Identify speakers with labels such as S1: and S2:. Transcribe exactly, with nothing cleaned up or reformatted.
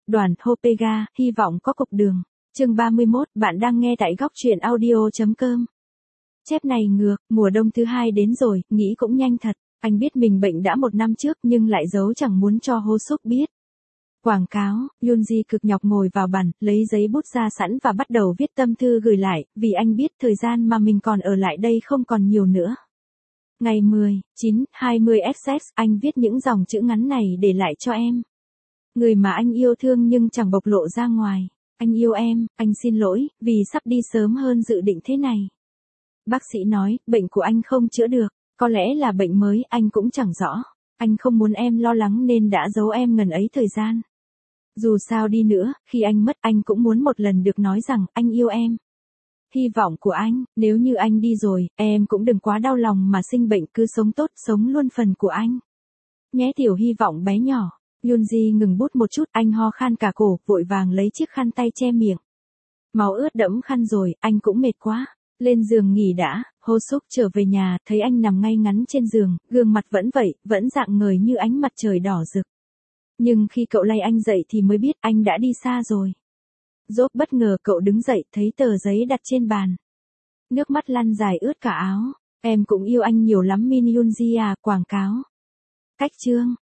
S1: Đoàn Hopega, hy vọng có cục đường. Chương ba mươi mốt, bạn đang nghe tại góc truyện audio.com. Chép này ngược, mùa đông thứ hai đến rồi, nghĩ cũng nhanh thật. Anh biết mình bệnh đã một năm trước nhưng lại giấu chẳng muốn cho Ho Suk biết. Quảng cáo, Yoonji cực nhọc ngồi vào bàn, lấy giấy bút ra sẵn và bắt đầu viết tâm thư gửi lại, vì anh biết thời gian mà mình còn ở lại đây không còn nhiều nữa. Ngày mười, chín, hai mươi ét ét, anh viết những dòng chữ ngắn này để lại cho em. Người mà anh yêu thương nhưng chẳng bộc lộ ra ngoài. Anh yêu em, anh xin lỗi, vì sắp đi sớm hơn dự định thế này. Bác sĩ nói, bệnh của anh không chữa được, có lẽ là bệnh mới, anh cũng chẳng rõ. Anh không muốn em lo lắng nên đã giấu em ngần ấy thời gian. Dù sao đi nữa, khi anh mất anh cũng muốn một lần được nói rằng anh yêu em. Hy vọng của anh, nếu như anh đi rồi, em cũng đừng quá đau lòng mà sinh bệnh, cứ sống tốt, sống luôn phần của anh. Nhé tiểu hy vọng bé nhỏ. Yoonji ngừng bút một chút, anh ho khan cả cổ, vội vàng lấy chiếc khăn tay che miệng. Máu ướt đẫm khăn rồi, anh cũng mệt quá. Lên giường nghỉ đã. Ho Suk trở về nhà, thấy anh nằm ngay ngắn trên giường, gương mặt vẫn vậy, vẫn rạng ngời như ánh mặt trời đỏ rực. Nhưng khi cậu lay anh dậy thì mới biết anh đã đi xa rồi. Rốt bất ngờ cậu đứng dậy, thấy tờ giấy đặt trên bàn. Nước mắt lăn dài ướt cả áo. Em cũng yêu anh nhiều lắm Min Yoonji à, quảng cáo. Cách chương,